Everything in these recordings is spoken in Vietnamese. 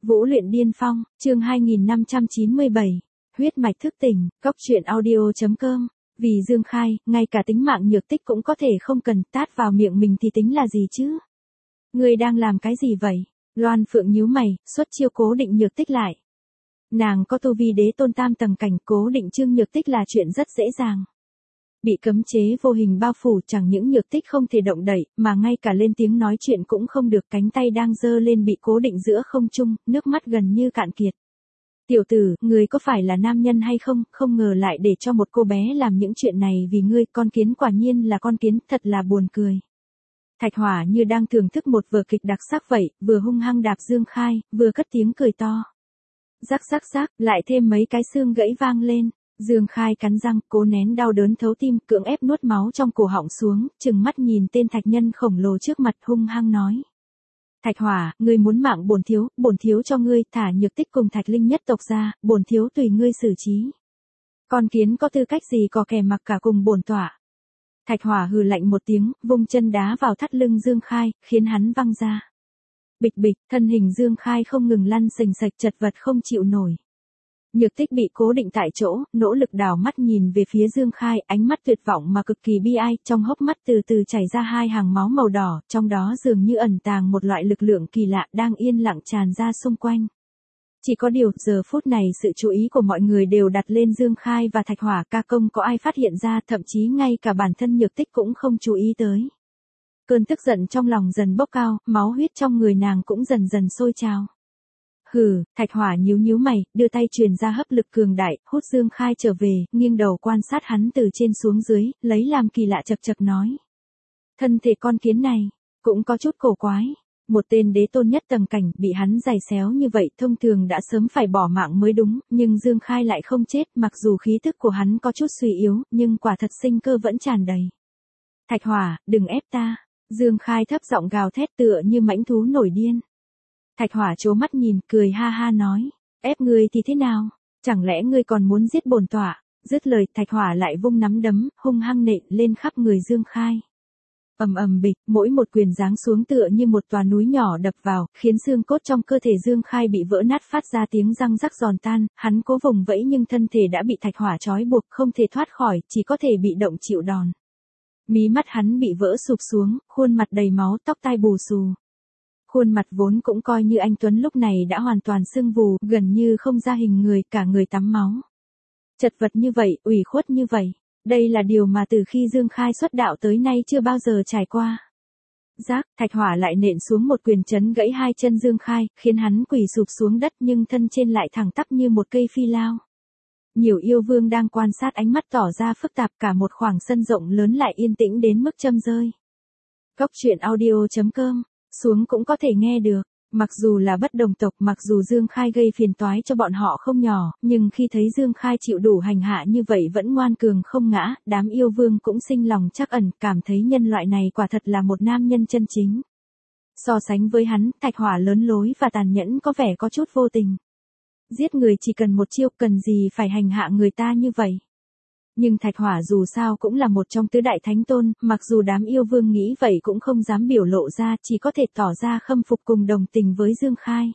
Vũ luyện điên phong, chương 2597. Huyết mạch thức tỉnh, Cốc truyện audio.com. Vì Dương Khai, ngay cả tính mạng Nhược Tích cũng có thể không cần, tát vào miệng mình thì tính là gì chứ? Ngươi đang làm cái gì vậy? Loan Phượng nhíu mày, xuất chiêu cố định Nhược Tích lại. Nàng có tu vi đế tôn tam tầng cảnh, cố định Trương Nhược Tích là chuyện rất dễ dàng. Bị cấm chế vô hình bao phủ, chẳng những Nhược Tích không thể động đậy, mà ngay cả lên tiếng nói chuyện cũng không được, cánh tay đang giơ lên bị cố định giữa không trung, nước mắt gần như cạn kiệt. Tiểu tử, ngươi có phải là nam nhân hay không, không ngờ lại để cho một cô bé làm những chuyện này vì ngươi, con kiến quả nhiên là con kiến, thật là buồn cười. Thạch Hỏa như đang thưởng thức một vở kịch đặc sắc vậy, vừa hung hăng đạp Dương Khai, vừa cất tiếng cười to. Rắc rắc rắc, lại thêm mấy cái xương gãy vang lên. Dương Khai cắn răng, cố nén đau đớn thấu tim, cưỡng ép nuốt máu trong cổ họng xuống, trừng mắt nhìn tên thạch nhân khổng lồ trước mặt, hung hăng nói. Thạch Hỏa, ngươi muốn mạng bổn thiếu cho ngươi, thả Nhược Tích cùng Thạch Linh nhất tộc ra, bổn thiếu tùy ngươi xử trí. Con kiến có tư cách gì có kẻ mặc cả cùng bổn tọa. Thạch Hỏa hừ lạnh một tiếng, vung chân đá vào thắt lưng Dương Khai, khiến hắn văng ra. Bịch bịch, thân hình Dương Khai không ngừng lăn sình sạch, chật vật không chịu nổi. Nhược Tích bị cố định tại chỗ, nỗ lực đảo mắt nhìn về phía Dương Khai, ánh mắt tuyệt vọng mà cực kỳ bi ai, trong hốc mắt từ từ chảy ra hai hàng máu màu đỏ, trong đó dường như ẩn tàng một loại lực lượng kỳ lạ đang yên lặng tràn ra xung quanh. Chỉ có điều, giờ phút này sự chú ý của mọi người đều đặt lên Dương Khai và Thạch Hỏa, ca công có ai phát hiện ra, thậm chí ngay cả bản thân Nhược Tích cũng không chú ý tới. Cơn tức giận trong lòng dần bốc cao, máu huyết trong người nàng cũng dần dần sôi trào. Hừ, Thạch Hỏa nhíu mày, đưa tay truyền ra hấp lực cường đại, hút Dương Khai trở về, nghiêng đầu quan sát hắn từ trên xuống dưới, lấy làm kỳ lạ chậc chậc nói. Thân thể con kiến này, cũng có chút cổ quái. Một tên đế tôn nhất tầng cảnh bị hắn giày xéo như vậy thông thường đã sớm phải bỏ mạng mới đúng, nhưng Dương Khai lại không chết, mặc dù khí thức của hắn có chút suy yếu, nhưng quả thật sinh cơ vẫn tràn đầy. Thạch Hỏa, đừng ép ta. Dương Khai thấp giọng gào thét tựa như mãnh thú nổi điên. Thạch Hỏa trố mắt nhìn, cười ha ha nói, ép ngươi thì thế nào, chẳng lẽ ngươi còn muốn giết bổn tọa? Dứt lời, Thạch Hỏa lại vung nắm đấm, hung hăng nện lên khắp người Dương Khai. Ầm ầm bịch, mỗi một quyền giáng xuống tựa như một tòa núi nhỏ đập vào, khiến xương cốt trong cơ thể Dương Khai bị vỡ nát phát ra tiếng răng rắc giòn tan, hắn cố vùng vẫy nhưng thân thể đã bị Thạch Hỏa trói buộc, không thể thoát khỏi, chỉ có thể bị động chịu đòn. Mí mắt hắn bị vỡ sụp xuống, khuôn mặt đầy máu, tóc tai bù xù. Khuôn mặt vốn cũng coi như anh tuấn lúc này đã hoàn toàn sưng vù, gần như không ra hình người, cả người tắm máu. Chật vật như vậy, ủy khuất như vậy, đây là điều mà từ khi Dương Khai xuất đạo tới nay chưa bao giờ trải qua. Rác, Thạch Hỏa lại nện xuống một quyền chấn gãy hai chân Dương Khai, khiến hắn quỳ sụp xuống đất nhưng thân trên lại thẳng tắp như một cây phi lao. Nhiều yêu vương đang quan sát, ánh mắt tỏ ra phức tạp, cả một khoảng sân rộng lớn lại yên tĩnh đến mức châm rơi. Cốc truyện audio.com, xuống cũng có thể nghe được. Mặc dù là bất đồng tộc, mặc dù Dương Khai gây phiền toái cho bọn họ không nhỏ, nhưng khi thấy Dương Khai chịu đủ hành hạ như vậy vẫn ngoan cường không ngã, đám yêu vương cũng sinh lòng trắc ẩn, cảm thấy nhân loại này quả thật là một nam nhân chân chính. So sánh với hắn, Thạch Hỏa lớn lối và tàn nhẫn có vẻ có chút vô tình. Giết người chỉ cần một chiêu, cần gì phải hành hạ người ta như vậy. Nhưng Thạch Hỏa dù sao cũng là một trong tứ đại thánh tôn, mặc dù đám yêu vương nghĩ vậy cũng không dám biểu lộ ra, chỉ có thể tỏ ra khâm phục cùng đồng tình với Dương Khai.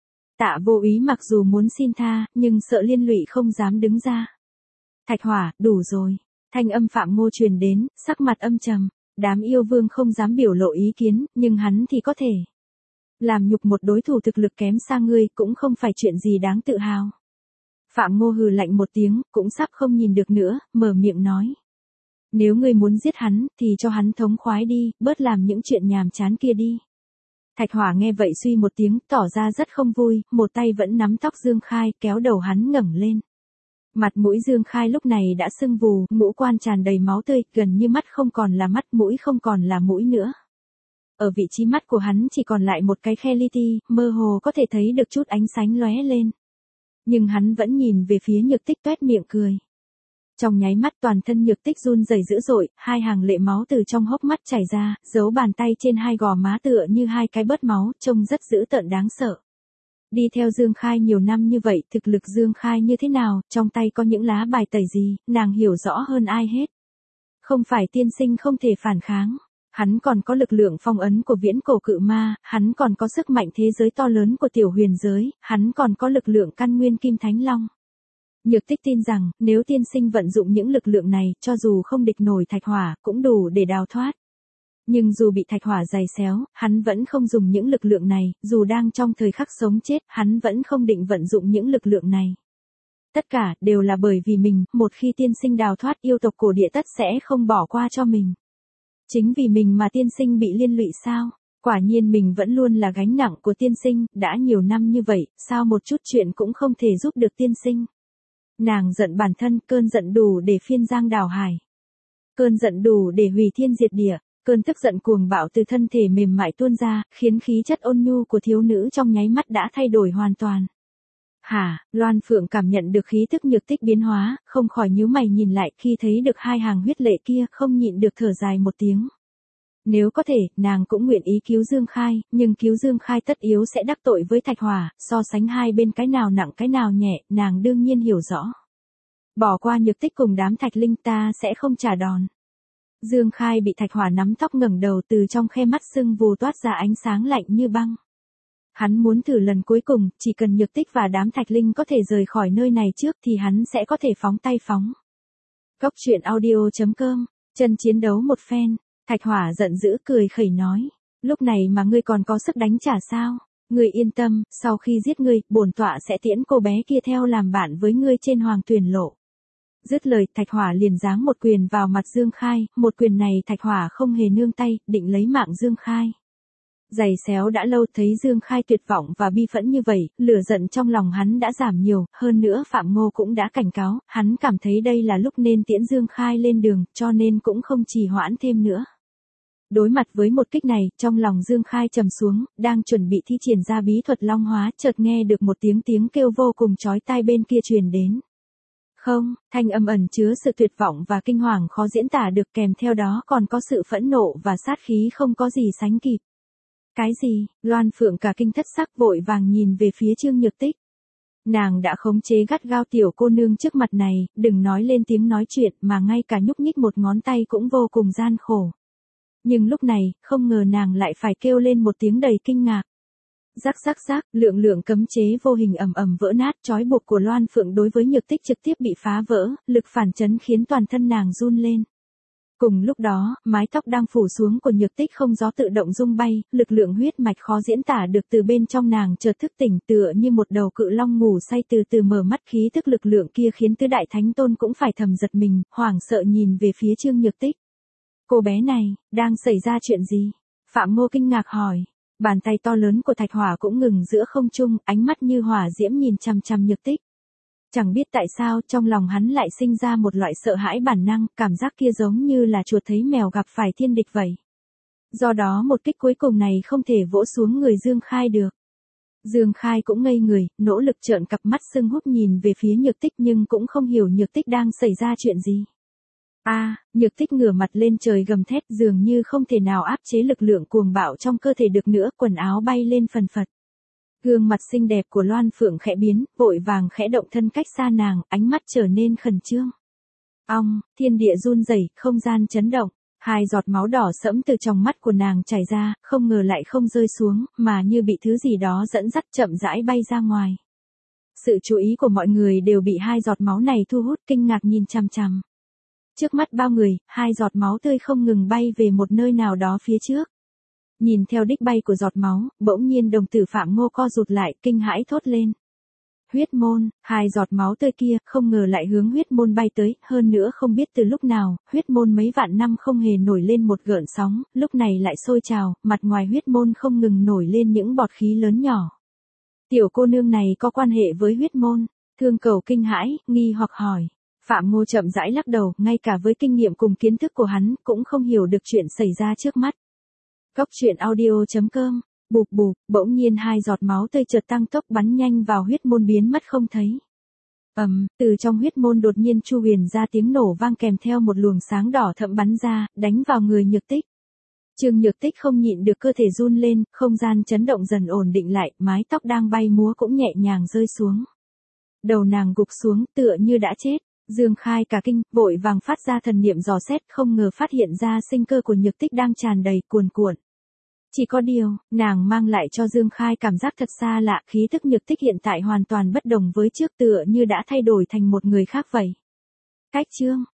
Tạ Vô Úy mặc dù muốn xin tha, nhưng sợ liên lụy không dám đứng ra. Thạch Hỏa, đủ rồi. Thanh âm Phạm Ngô truyền đến, sắc mặt âm trầm. Đám yêu vương không dám biểu lộ ý kiến, nhưng hắn thì có thể. Làm nhục một đối thủ thực lực kém xa ngươi cũng không phải chuyện gì đáng tự hào. Phạm Ngô hừ lạnh một tiếng, cũng sắp không nhìn được nữa, mở miệng nói. Nếu ngươi muốn giết hắn, thì cho hắn thống khoái đi, bớt làm những chuyện nhàm chán kia đi. Thạch Hỏa nghe vậy suy một tiếng, tỏ ra rất không vui, một tay vẫn nắm tóc Dương Khai, kéo đầu hắn ngẩng lên. Mặt mũi Dương Khai lúc này đã sưng vù, ngũ quan tràn đầy máu tươi, gần như mắt không còn là mắt, mũi không còn là mũi nữa. Ở vị trí mắt của hắn chỉ còn lại một cái khe li ti, mơ hồ có thể thấy được chút ánh sáng lóe lên. Nhưng hắn vẫn nhìn về phía Nhược Tích toét miệng cười. Trong nháy mắt toàn thân Nhược Tích run rẩy dữ dội, hai hàng lệ máu từ trong hốc mắt chảy ra, dấu bàn tay trên hai gò má tựa như hai cái bớt máu, trông rất dữ tợn đáng sợ. Đi theo Dương Khai nhiều năm như vậy, thực lực Dương Khai như thế nào, trong tay có những lá bài tẩy gì, nàng hiểu rõ hơn ai hết. Không phải tiên sinh không thể phản kháng. Hắn còn có lực lượng phong ấn của viễn cổ cự ma, hắn còn có sức mạnh thế giới to lớn của tiểu huyền giới, hắn còn có lực lượng căn nguyên kim thánh long. Nhược Tích tin rằng, nếu tiên sinh vận dụng những lực lượng này, cho dù không địch nổi thạch hỏa, cũng đủ để đào thoát. Nhưng dù bị thạch hỏa giày xéo, hắn vẫn không dùng những lực lượng này, dù đang trong thời khắc sống chết, hắn vẫn không định vận dụng những lực lượng này. Tất cả, đều là bởi vì mình, một khi tiên sinh đào thoát yêu tộc cổ địa tất sẽ không bỏ qua cho mình. Chính vì mình mà tiên sinh bị liên lụy sao? Quả nhiên mình vẫn luôn là gánh nặng của tiên sinh, đã nhiều năm như vậy, sao một chút chuyện cũng không thể giúp được tiên sinh. Nàng giận bản thân, cơn giận đủ để phiên giang đào hải. Cơn giận đủ để hủy thiên diệt địa, cơn tức giận cuồng bạo từ thân thể mềm mại tuôn ra, khiến khí chất ôn nhu của thiếu nữ trong nháy mắt đã thay đổi hoàn toàn. Hả, Loan Phượng cảm nhận được khí tức Nhược Tích biến hóa, không khỏi nhíu mày nhìn lại, khi thấy được hai hàng huyết lệ kia, không nhịn được thở dài một tiếng. Nếu có thể, nàng cũng nguyện ý cứu Dương Khai, nhưng cứu Dương Khai tất yếu sẽ đắc tội với thạch hỏa, so sánh hai bên cái nào nặng cái nào nhẹ, nàng đương nhiên hiểu rõ. Bỏ qua Nhược Tích cùng đám thạch linh ta sẽ không trả đòn. Dương Khai bị thạch hỏa nắm tóc ngẩng đầu, từ trong khe mắt sưng vù toát ra ánh sáng lạnh như băng. Hắn muốn thử lần cuối cùng, chỉ cần Nhược Tích và đám thạch linh có thể rời khỏi nơi này trước thì hắn sẽ có thể phóng tay phóng. Cốc truyện audio.com, chân chiến đấu một phen, thạch hỏa giận dữ cười khẩy nói. Lúc này mà ngươi còn có sức đánh trả sao? Ngươi yên tâm, sau khi giết ngươi, bổn tọa sẽ tiễn cô bé kia theo làm bạn với ngươi trên hoàng tuyển lộ. Dứt lời, thạch hỏa liền giáng một quyền vào mặt Dương Khai, một quyền này thạch hỏa không hề nương tay, định lấy mạng Dương Khai. Giày xéo đã lâu, thấy Dương Khai tuyệt vọng và bi phẫn như vậy, lửa giận trong lòng hắn đã giảm nhiều, hơn nữa Phạm Ngô cũng đã cảnh cáo, hắn cảm thấy đây là lúc nên tiễn Dương Khai lên đường, cho nên cũng không trì hoãn thêm nữa. Đối mặt với một kích này, trong lòng Dương Khai trầm xuống, đang chuẩn bị thi triển ra bí thuật long hóa, chợt nghe được một tiếng kêu vô cùng chói tai bên kia truyền đến. Không, thanh âm ẩn chứa sự tuyệt vọng và kinh hoàng khó diễn tả được, kèm theo đó còn có sự phẫn nộ và sát khí không có gì sánh kịp. Cái gì? Loan Phượng cả kinh thất sắc, vội vàng nhìn về phía Trương Nhược Tích. Nàng đã khống chế gắt gao tiểu cô nương trước mặt này, đừng nói lên tiếng nói chuyện mà ngay cả nhúc nhích một ngón tay cũng vô cùng gian khổ. Nhưng lúc này, không ngờ nàng lại phải kêu lên một tiếng đầy kinh ngạc. Rắc rắc rắc, lượng cấm chế vô hình ầm ầm vỡ nát, trói buộc của Loan Phượng đối với Nhược Tích trực tiếp bị phá vỡ, lực phản chấn khiến toàn thân nàng run lên. Cùng lúc đó, mái tóc đang phủ xuống của Nhược Tích không gió tự động rung bay, lực lượng huyết mạch khó diễn tả được từ bên trong nàng chợt thức tỉnh, tựa như một đầu cự long ngủ say từ từ mở mắt, khí tức lực lượng kia khiến tứ đại thánh tôn cũng phải thầm giật mình, hoảng sợ nhìn về phía Trương Nhược Tích. Cô bé này, đang xảy ra chuyện gì? Phạm Ngô kinh ngạc hỏi. Bàn tay to lớn của thạch hỏa cũng ngừng giữa không trung, ánh mắt như hỏa diễm nhìn chằm chằm Nhược Tích. Chẳng biết tại sao trong lòng hắn lại sinh ra một loại sợ hãi bản năng, cảm giác kia giống như là chuột thấy mèo gặp phải thiên địch vậy. Do đó một kích cuối cùng này không thể vỗ xuống người Dương Khai được. Dương Khai cũng ngây người, nỗ lực trợn cặp mắt sưng húp nhìn về phía Nhược Tích nhưng cũng không hiểu Nhược Tích đang xảy ra chuyện gì. Nhược Tích ngửa mặt lên trời gầm thét, dường như không thể nào áp chế lực lượng cuồng bạo trong cơ thể được nữa, quần áo bay lên phần phật. Gương mặt xinh đẹp của Loan Phượng khẽ biến, vội vàng khẽ động thân cách xa nàng, ánh mắt trở nên khẩn trương. Thiên địa run rẩy, không gian chấn động, hai giọt máu đỏ sẫm từ trong mắt của nàng chảy ra, không ngờ lại không rơi xuống, mà như bị thứ gì đó dẫn dắt chậm rãi bay ra ngoài. Sự chú ý của mọi người đều bị hai giọt máu này thu hút, kinh ngạc nhìn chằm chằm. Trước mắt bao người, hai giọt máu tươi không ngừng bay về một nơi nào đó phía trước. Nhìn theo đích bay của giọt máu, bỗng nhiên đồng tử Phạm Ngô co rụt lại, kinh hãi thốt lên. Huyết môn, hai giọt máu tươi kia, không ngờ lại hướng huyết môn bay tới, hơn nữa không biết từ lúc nào, huyết môn mấy vạn năm không hề nổi lên một gợn sóng, lúc này lại sôi trào, mặt ngoài huyết môn không ngừng nổi lên những bọt khí lớn nhỏ. Tiểu cô nương này có quan hệ với huyết môn, Thương Cầu kinh hãi, nghi hoặc hỏi. Phạm Ngô chậm rãi lắc đầu, ngay cả với kinh nghiệm cùng kiến thức của hắn, cũng không hiểu được chuyện xảy ra trước mắt. Cốc truyện audio.com, bụp bụp, bỗng nhiên hai giọt máu tươi chợt tăng tốc bắn nhanh vào huyết môn biến mất không thấy. Từ trong huyết môn đột nhiên chu huyền ra tiếng nổ vang kèm theo một luồng sáng đỏ thẫm bắn ra, đánh vào người Nhược Tích. Trương Nhược Tích không nhịn được cơ thể run lên, không gian chấn động dần ổn định lại, mái tóc đang bay múa cũng nhẹ nhàng rơi xuống. Đầu nàng gục xuống tựa như đã chết. Dương Khai cả kinh, vội vàng phát ra thần niệm dò xét, không ngờ phát hiện ra sinh cơ của Nhược Tích đang tràn đầy cuồn cuộn. Chỉ có điều, nàng mang lại cho Dương Khai cảm giác thật xa lạ, khí tức Nhược Tích hiện tại hoàn toàn bất đồng với trước, tựa như đã thay đổi thành một người khác vậy. Cách chương